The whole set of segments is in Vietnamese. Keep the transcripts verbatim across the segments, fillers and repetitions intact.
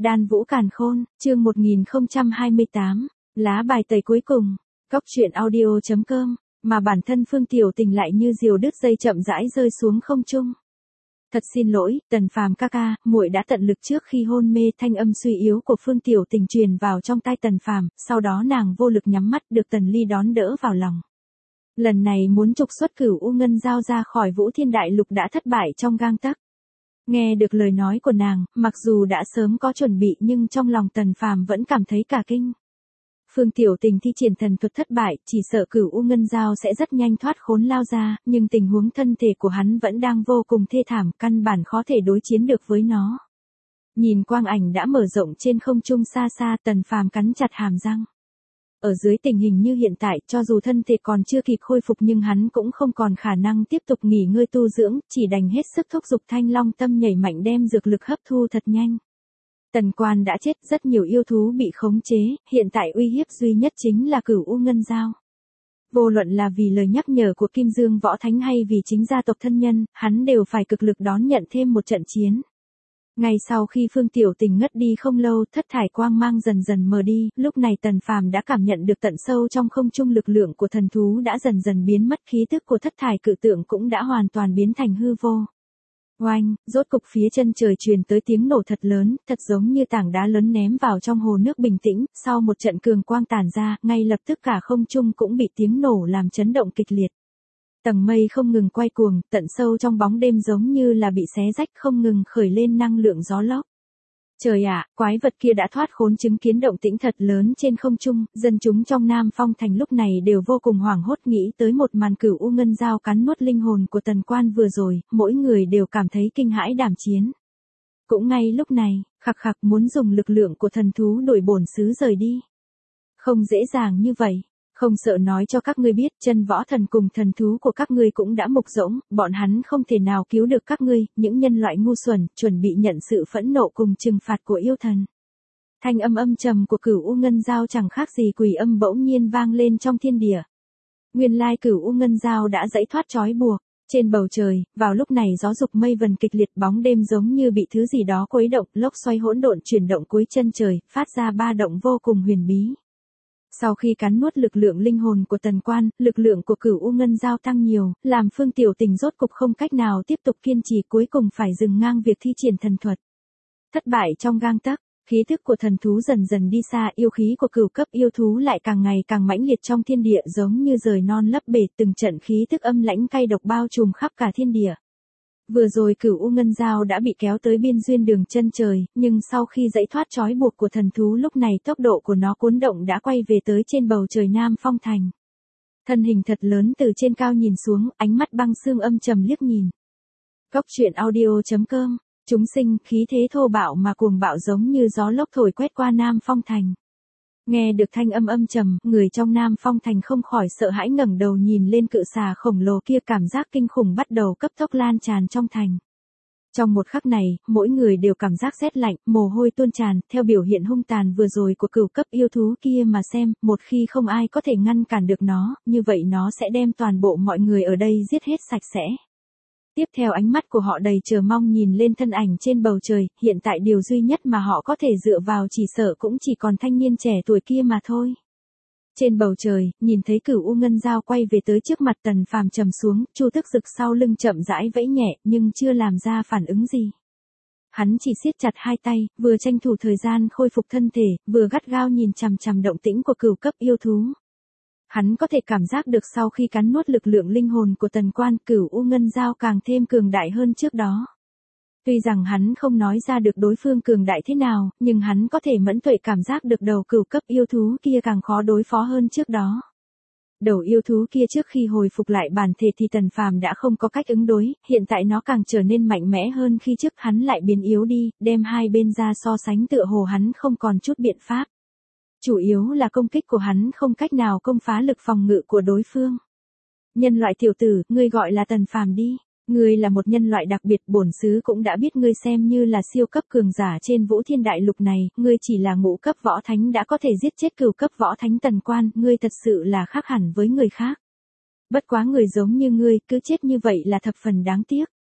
Đan Vũ Càn Khôn, chương một nghìn không trăm hai mươi tám, lá bài tẩy cuối cùng, Cóc truyện audio chấm com, mà bản thân Phương Tiểu Tình lại như diều đứt dây chậm rãi rơi xuống không trung. Thật xin lỗi, Tần Phàm ca ca, muội đã tận lực trước khi hôn mê. Thanh âm suy yếu của Phương Tiểu Tình truyền vào trong tai Tần Phàm, sau đó nàng vô lực nhắm mắt, được Tần Ly đón đỡ vào lòng. Lần này muốn trục xuất Cửu U Ngân Dao ra khỏi Vũ Thiên Đại Lục đã thất bại trong gang tấc. Nghe được lời nói của nàng, mặc dù đã sớm có chuẩn bị nhưng trong lòng Tần Phàm vẫn cảm thấy cả kinh. Phương Tiểu Tình thi triển thần thuật thất bại, chỉ sợ Cửu U Ngân Dao sẽ rất nhanh thoát khốn lao ra, nhưng tình huống thân thể của hắn vẫn đang vô cùng thê thảm, căn bản khó thể đối chiến được với nó. Nhìn quang ảnh đã mở rộng trên không trung xa xa, Tần Phàm cắn chặt hàm răng. Ở dưới tình hình như hiện tại, cho dù thân thể còn chưa kịp khôi phục nhưng hắn cũng không còn khả năng tiếp tục nghỉ ngơi tu dưỡng, chỉ đành hết sức thúc giục Thanh Long Tâm nhảy mạnh đem dược lực hấp thu thật nhanh. Tần Quan đã chết, rất nhiều yêu thú bị khống chế, hiện tại uy hiếp duy nhất chính là Cửu U Ngân Dao. Vô luận là vì lời nhắc nhở của Kim Dương Võ Thánh hay vì chính gia tộc thân nhân, hắn đều phải cực lực đón nhận thêm một trận chiến. Ngay sau khi Phương Tiểu Tình ngất đi không lâu, thất thải quang mang dần dần mờ đi, lúc này Tần Phàm đã cảm nhận được tận sâu trong không trung lực lượng của thần thú đã dần dần biến mất, khí tức của thất thải cự tượng cũng đã hoàn toàn biến thành hư vô. Oanh, rốt cục phía chân trời truyền tới tiếng nổ thật lớn, thật giống như tảng đá lớn ném vào trong hồ nước bình tĩnh, sau một trận cường quang tản ra, ngay lập tức cả không trung cũng bị tiếng nổ làm chấn động kịch liệt. Tầng mây không ngừng quay cuồng, tận sâu trong bóng đêm giống như là bị xé rách, không ngừng khởi lên năng lượng gió lốc. Trời ạ, quái vật kia đã thoát khốn. Chứng kiến động tĩnh thật lớn trên không trung, dân chúng trong Nam Phong Thành lúc này đều vô cùng hoảng hốt, nghĩ tới một màn Cửu U Ngân Dao cắn nuốt linh hồn của Tần Quan vừa rồi, mỗi người đều cảm thấy kinh hãi đảm chiến. Cũng ngay lúc này, khặc khặc muốn dùng lực lượng của thần thú đuổi bổn xứ rời đi. Không dễ dàng như vậy. Không sợ nói cho các ngươi biết, chân võ thần cùng thần thú của các ngươi cũng đã mục rỗng, bọn hắn không thể nào cứu được các ngươi, những nhân loại ngu xuẩn, chuẩn bị nhận sự phẫn nộ cùng trừng phạt của yêu thần. Thanh âm âm trầm của Cửu U Ngân Dao chẳng khác gì quỷ âm bỗng nhiên vang lên trong thiên địa. Nguyên lai Cửu U Ngân Dao đã giãy thoát trói buộc. Trên bầu trời, vào lúc này gió dục mây vần kịch liệt, bóng đêm giống như bị thứ gì đó quấy động, lốc xoáy hỗn độn chuyển động cuối chân trời, phát ra ba động vô cùng huyền bí. Sau khi cắn nuốt lực lượng linh hồn của Tần Quan, lực lượng của Cửu U Ngân Dao tăng nhiều, làm Phương Tiểu Tình rốt cục không cách nào tiếp tục kiên trì, cuối cùng phải dừng ngang việc thi triển thần thuật. Thất bại trong gang tấc, khí thức của thần thú dần dần đi xa, yêu khí của cửu cấp yêu thú lại càng ngày càng mãnh liệt trong thiên địa, giống như rời non lấp bể, từng trận khí thức âm lãnh cay độc bao trùm khắp cả thiên địa. Vừa rồi Cửu U Ngân Dao đã bị kéo tới biên duyên đường chân trời, nhưng sau khi giãy thoát trói buộc của thần thú, lúc này tốc độ của nó cuốn động đã quay về tới trên bầu trời Nam Phong Thành. Thân hình thật lớn từ trên cao nhìn xuống, ánh mắt băng xương âm trầm liếc nhìn. Cóc truyện audio chấm com, chúng sinh, khí thế thô bạo mà cuồng bạo giống như gió lốc thổi quét qua Nam Phong Thành. Nghe được thanh âm âm trầm, người trong Nam Phong Thành không khỏi sợ hãi ngẩng đầu nhìn lên cự xà khổng lồ kia, cảm giác kinh khủng bắt đầu cấp tốc lan tràn trong thành. Trong một khắc này, mỗi người đều cảm giác rét lạnh, mồ hôi tuôn tràn, theo biểu hiện hung tàn vừa rồi của cửu cấp yêu thú kia mà xem, một khi không ai có thể ngăn cản được nó, như vậy nó sẽ đem toàn bộ mọi người ở đây giết hết sạch sẽ. Tiếp theo ánh mắt của họ đầy chờ mong nhìn lên thân ảnh trên bầu trời, hiện tại điều duy nhất mà họ có thể dựa vào chỉ sợ cũng chỉ còn thanh niên trẻ tuổi kia mà thôi. Trên bầu trời, nhìn thấy Cửu U Ngân Dao quay về tới trước mặt, Tần Phàm trầm xuống, Chu Tức Dực sau lưng chậm rãi vẫy nhẹ, nhưng chưa làm ra phản ứng gì. Hắn chỉ siết chặt hai tay, vừa tranh thủ thời gian khôi phục thân thể, vừa gắt gao nhìn chằm chằm động tĩnh của cửu cấp yêu thú. Hắn có thể cảm giác được sau khi cắn nuốt lực lượng linh hồn của Tần Quan, Cửu U Ngân Dao càng thêm cường đại hơn trước đó. Tuy rằng hắn không nói ra được đối phương cường đại thế nào, nhưng hắn có thể mẫn tuệ cảm giác được đầu cửu cấp yêu thú kia càng khó đối phó hơn trước đó. Đầu yêu thú kia trước khi hồi phục lại bản thể thì Tần Phàm đã không có cách ứng đối, hiện tại nó càng trở nên mạnh mẽ hơn khi trước hắn lại biến yếu đi, đem hai bên ra so sánh tựa hồ hắn không còn chút biện pháp. Chủ yếu là công kích của hắn không cách nào công phá lực phòng ngự của đối phương. Nhân loại tiểu tử, ngươi gọi là Tần Phàm đi. Ngươi là một nhân loại đặc biệt, bổn xứ cũng đã biết ngươi xem như là siêu cấp cường giả trên Vũ Thiên Đại Lục này, ngươi chỉ là ngũ cấp võ thánh đã có thể giết chết cửu cấp võ thánh Tần Quan, ngươi thật sự là khác hẳn với người khác. Bất quá người giống như ngươi, cứ chết như vậy là thập phần đáng tiếc.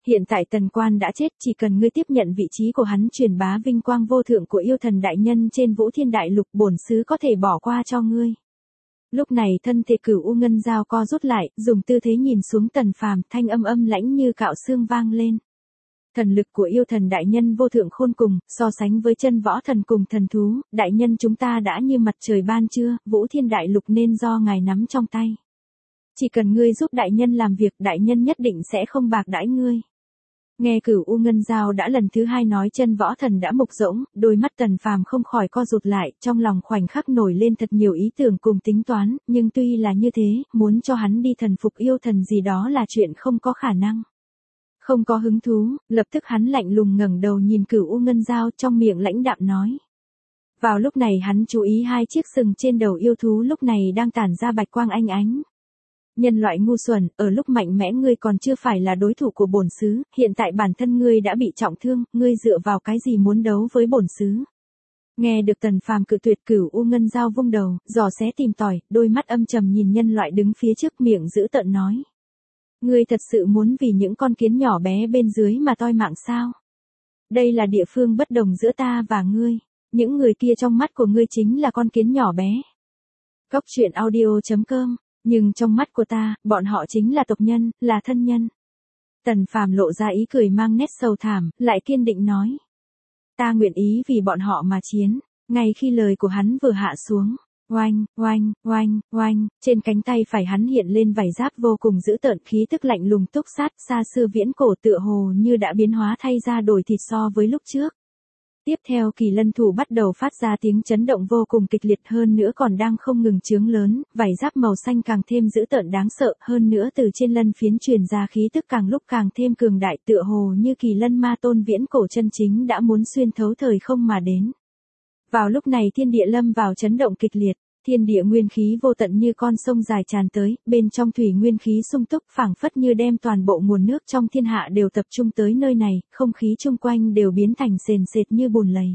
hiện tại Tần Quan đã chết, chỉ cần ngươi tiếp nhận vị trí của hắn truyền bá vinh quang vô thượng của yêu thần đại nhân trên Vũ Thiên Đại Lục, bổn sứ có thể bỏ qua cho ngươi. Lúc này thân thể Cửu U Ngân Dao co rút lại, dùng tư thế nhìn xuống Tần Phàm, thanh âm âm lãnh như cạo xương vang lên. Thần lực của yêu thần đại nhân vô thượng khôn cùng, so sánh với chân võ thần cùng thần thú, đại nhân chúng ta đã như mặt trời ban trưa, Vũ Thiên Đại Lục nên do ngài nắm trong tay. Chỉ cần ngươi giúp đại nhân làm việc, đại nhân nhất định sẽ không bạc đãi ngươi. Nghe Cửu U Ngân Dao đã lần thứ hai nói chân võ thần đã mục rỗng, đôi mắt Tần Phàm không khỏi co rụt lại, trong lòng khoảnh khắc nổi lên thật nhiều ý tưởng cùng tính toán, nhưng tuy là như thế, muốn cho hắn đi thần phục yêu thần gì đó là chuyện không có khả năng. Không có hứng thú, lập tức hắn lạnh lùng ngẩng đầu nhìn Cửu U Ngân Dao, trong miệng lãnh đạm nói. Vào lúc này hắn chú ý hai chiếc sừng trên đầu yêu thú lúc này đang tản ra bạch quang ánh ánh. Nhân loại ngu xuẩn, ở lúc mạnh mẽ ngươi còn chưa phải là đối thủ của bổn sứ, hiện tại bản thân ngươi đã bị trọng thương, ngươi dựa vào cái gì muốn đấu với bổn sứ? Nghe được Tần Phàm cự tuyệt, Cửu U Ngân Dao vung đầu, giò xé tìm tòi, đôi mắt âm trầm nhìn nhân loại đứng phía trước, miệng dữ tợn nói. Ngươi thật sự muốn vì những con kiến nhỏ bé bên dưới mà toi mạng sao? Đây là địa phương bất đồng giữa ta và ngươi, những người kia trong mắt của ngươi chính là con kiến nhỏ bé. Cốc truyện audio chấm com. Nhưng trong mắt của ta, bọn họ chính là tộc nhân, là thân nhân. Tần Phàm lộ ra ý cười mang nét sầu thảm, lại kiên định nói. Ta nguyện ý vì bọn họ mà chiến. Ngay khi lời của hắn vừa hạ xuống, oanh, oanh, oanh, oanh, trên cánh tay phải hắn hiện lên vảy giáp vô cùng dữ tợn, khí tức lạnh lùng túc sát, xa xưa viễn cổ tựa hồ như đã biến hóa thay ra đổi thịt so với lúc trước. Tiếp theo Kỳ Lân thủ bắt đầu phát ra tiếng chấn động vô cùng kịch liệt, hơn nữa còn đang không ngừng chướng lớn, vảy giáp màu xanh càng thêm dữ tợn đáng sợ, hơn nữa từ trên lân phiến truyền ra khí tức càng lúc càng thêm cường đại, tựa hồ như Kỳ Lân ma tôn viễn cổ chân chính đã muốn xuyên thấu thời không mà đến. Vào lúc này thiên địa lâm vào chấn động kịch liệt. Thiên địa nguyên khí vô tận như con sông dài tràn tới, bên trong thủy nguyên khí sung túc, phảng phất như đem toàn bộ nguồn nước trong thiên hạ đều tập trung tới nơi này, không khí chung quanh đều biến thành sền sệt như bùn lầy.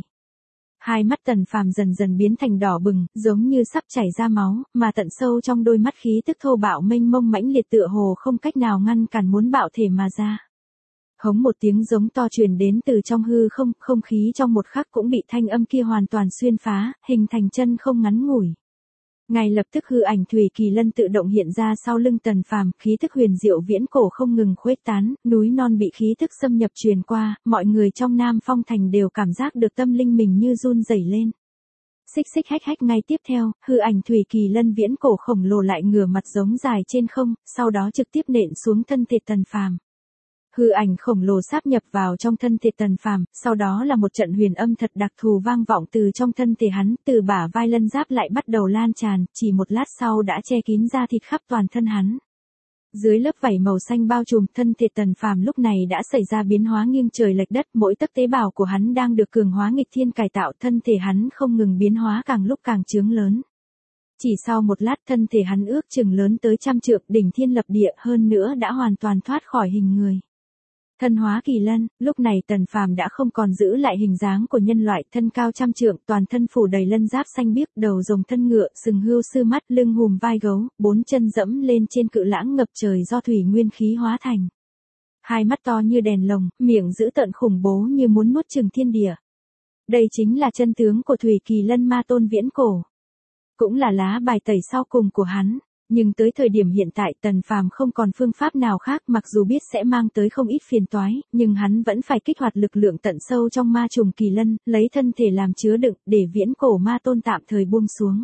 Hai mắt Tần Phàm dần dần biến thành đỏ bừng, giống như sắp chảy ra máu, mà tận sâu trong đôi mắt khí tức thô bạo mênh mông mãnh liệt tựa hồ không cách nào ngăn cản muốn bạo thể mà ra. Hống một tiếng giống to truyền đến từ trong hư không, không khí trong một khắc cũng bị thanh âm kia hoàn toàn xuyên phá, hình thành chân không ngắn ngủi. Ngay lập tức hư ảnh Thủy Kỳ Lân tự động hiện ra sau lưng Tần Phàm, khí thức huyền diệu viễn cổ không ngừng khuếch tán, núi non bị khí thức xâm nhập truyền qua, mọi người trong Nam Phong Thành đều cảm giác được tâm linh mình như run rẩy lên. Xích xích hách hách, ngay tiếp theo, hư ảnh Thủy Kỳ Lân viễn cổ khổng lồ lại ngửa mặt giống dài trên không, sau đó trực tiếp nện xuống thân thể Tần Phàm. Hư ảnh khổng lồ sáp nhập vào trong thân thể Tần Phàm, sau đó là một trận huyền âm thật đặc thù vang vọng từ trong thân thể hắn, từ bả vai lân giáp lại bắt đầu lan tràn, chỉ một lát sau đã che kín da thịt khắp toàn thân hắn. Dưới lớp vảy màu xanh bao trùm, thân thể Tần Phàm lúc này đã xảy ra biến hóa nghiêng trời lệch đất, mỗi tấc tế bào của hắn đang được cường hóa nghịch thiên cải tạo, thân thể hắn không ngừng biến hóa càng lúc càng chướng lớn. Chỉ sau một lát thân thể hắn ước chừng lớn tới trăm trượng, đỉnh thiên lập địa, hơn nữa đã hoàn toàn thoát khỏi hình người. Thân hóa kỳ lân, lúc này Tần Phàm đã không còn giữ lại hình dáng của nhân loại, thân cao trăm trượng, toàn thân phủ đầy lân giáp xanh biếc, đầu rồng thân ngựa, sừng hươu sư mắt, lưng hùm vai gấu, bốn chân dẫm lên trên cự lãng ngập trời do thủy nguyên khí hóa thành. Hai mắt to như đèn lồng, miệng dữ tợn khủng bố như muốn nuốt chửng thiên địa. Đây chính là chân tướng của Thủy Kỳ Lân ma tôn viễn cổ. Cũng là lá bài tẩy sau cùng của hắn. Nhưng tới thời điểm hiện tại Tần Phàm không còn phương pháp nào khác, mặc dù biết sẽ mang tới không ít phiền toái, nhưng hắn vẫn phải kích hoạt lực lượng tận sâu trong ma trùng kỳ lân, lấy thân thể làm chứa đựng, để viễn cổ ma tôn tạm thời buông xuống.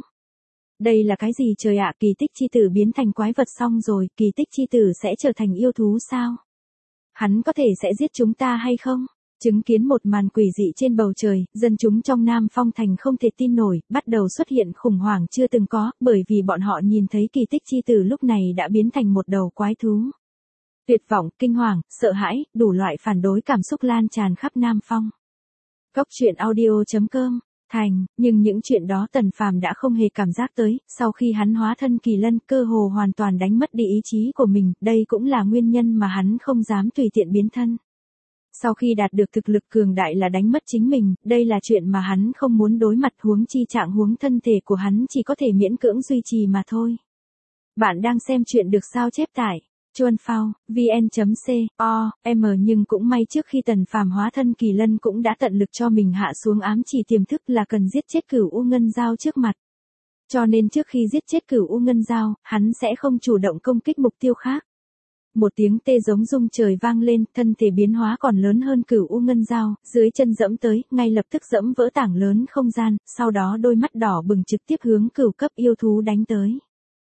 Đây là cái gì trời ạ, kỳ tích chi tử biến thành quái vật xong rồi, kỳ tích chi tử sẽ trở thành yêu thú sao? Hắn có thể sẽ giết chúng ta hay không? Chứng kiến một màn quỷ dị trên bầu trời, dân chúng trong Nam Phong Thành không thể tin nổi, bắt đầu xuất hiện khủng hoảng chưa từng có, bởi vì bọn họ nhìn thấy kỳ tích chi tử lúc này đã biến thành một đầu quái thú. Tuyệt vọng, kinh hoàng, sợ hãi, đủ loại phản đối cảm xúc lan tràn khắp Nam Phong. Cốc truyện audio chấm com. Thành, nhưng những chuyện đó Tần Phàm đã không hề cảm giác tới, sau khi hắn hóa thân kỳ lân cơ hồ hoàn toàn đánh mất đi ý chí của mình, đây cũng là nguyên nhân mà hắn không dám tùy tiện biến thân. Sau khi đạt được thực lực cường đại là đánh mất chính mình, đây là chuyện mà hắn không muốn đối mặt, huống chi trạng huống thân thể của hắn chỉ có thể miễn cưỡng duy trì mà thôi. Bạn đang xem chuyện được sao chép tải. Chuan Phao, vn.co, m nhưng cũng may trước khi Tần Phàm hóa thân kỳ lân cũng đã tận lực cho mình hạ xuống ám chỉ tiềm thức là cần giết chết Cửu U Ngân Dao trước mặt. Cho nên trước khi giết chết Cửu U Ngân Dao, hắn sẽ không chủ động công kích mục tiêu khác. Một tiếng tê giống rung trời vang lên, thân thể biến hóa còn lớn hơn Cửu U Ngân Dao, dưới chân dẫm tới, ngay lập tức dẫm vỡ tảng lớn không gian, sau đó đôi mắt đỏ bừng trực tiếp hướng cửu cấp yêu thú đánh tới.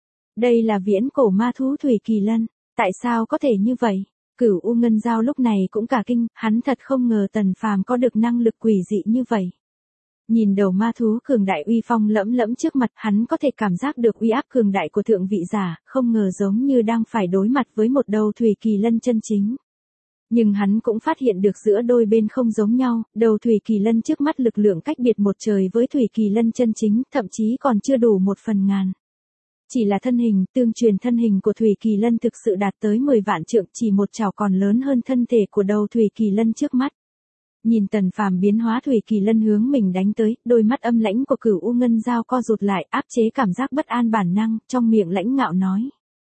Đây là viễn cổ ma thú thủy kỳ lân, tại sao có thể như vậy? Cửu U Ngân Dao lúc này cũng cả kinh, hắn thật không ngờ Tần Phàm có được năng lực quỷ dị như vậy. Nhìn đầu ma thú cường đại uy phong lẫm lẫm trước mặt, hắn có thể cảm giác được uy áp cường đại của thượng vị giả, không ngờ giống như đang phải đối mặt với một đầu thủy kỳ lân chân chính. Nhưng hắn cũng phát hiện được giữa đôi bên không giống nhau, đầu thủy kỳ lân trước mắt lực lượng cách biệt một trời với thủy kỳ lân chân chính, thậm chí còn chưa đủ một phần ngàn. Chỉ là thân hình, tương truyền thân hình của thủy kỳ lân thực sự đạt tới mười vạn trượng, chỉ một chảo còn lớn hơn thân thể của đầu thủy kỳ lân trước mắt. Nhìn Tần Phàm biến hóa thủy kỳ lân hướng mình đánh tới, đôi mắt âm lãnh của Cửu U Ngân Dao co rụt lại, áp chế cảm giác bất an bản năng, trong miệng lãnh ngạo nói.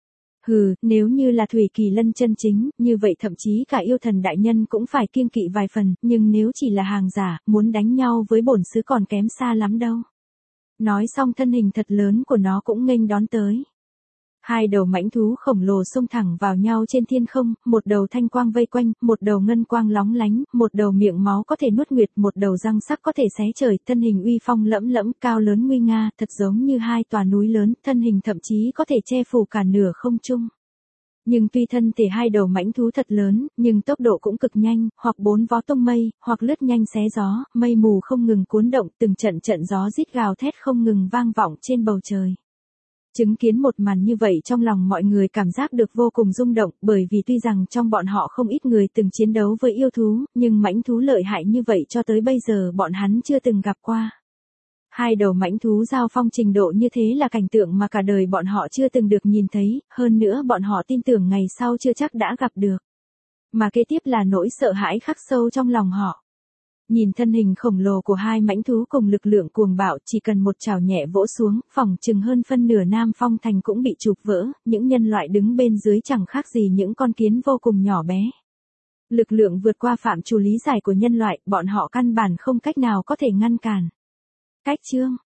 Hừ, nếu như là thủy kỳ lân chân chính, như vậy thậm chí cả yêu thần đại nhân cũng phải kiêng kỵ vài phần, nhưng nếu chỉ là hàng giả, muốn đánh nhau với bổn sứ còn kém xa lắm đâu. Nói xong thân hình thật lớn của nó cũng nghênh đón tới. Hai đầu mãnh thú khổng lồ xông thẳng vào nhau trên thiên không, một đầu thanh quang vây quanh, một đầu ngân quang lóng lánh, một đầu miệng máu có thể nuốt nguyệt, một đầu răng sắc có thể xé trời, thân hình uy phong lẫm lẫm, cao lớn nguy nga, thật giống như hai tòa núi lớn, thân hình thậm chí có thể che phủ cả nửa không trung. Nhưng tuy thân thể hai đầu mãnh thú thật lớn, nhưng tốc độ cũng cực nhanh, hoặc bốn vó tung mây, hoặc lướt nhanh xé gió, mây mù không ngừng cuốn động, từng trận trận gió rít gào thét không ngừng vang vọng trên bầu trời. Chứng kiến một màn như vậy trong lòng mọi người cảm giác được vô cùng rung động, bởi vì tuy rằng trong bọn họ không ít người từng chiến đấu với yêu thú, nhưng mãnh thú lợi hại như vậy cho tới bây giờ bọn hắn chưa từng gặp qua. Hai đầu mãnh thú giao phong trình độ như thế là cảnh tượng mà cả đời bọn họ chưa từng được nhìn thấy, hơn nữa bọn họ tin tưởng ngày sau chưa chắc đã gặp được. Mà kế tiếp là nỗi sợ hãi khắc sâu trong lòng họ. Nhìn thân hình khổng lồ của hai mãnh thú cùng lực lượng cuồng bạo, chỉ cần một chảo nhẹ vỗ xuống, phỏng chừng hơn phân nửa Nam Phong Thành cũng bị chụp vỡ, những nhân loại đứng bên dưới chẳng khác gì những con kiến vô cùng nhỏ bé. Lực lượng vượt qua phạm trù lý giải của nhân loại, bọn họ căn bản không cách nào có thể ngăn cản. Cách chương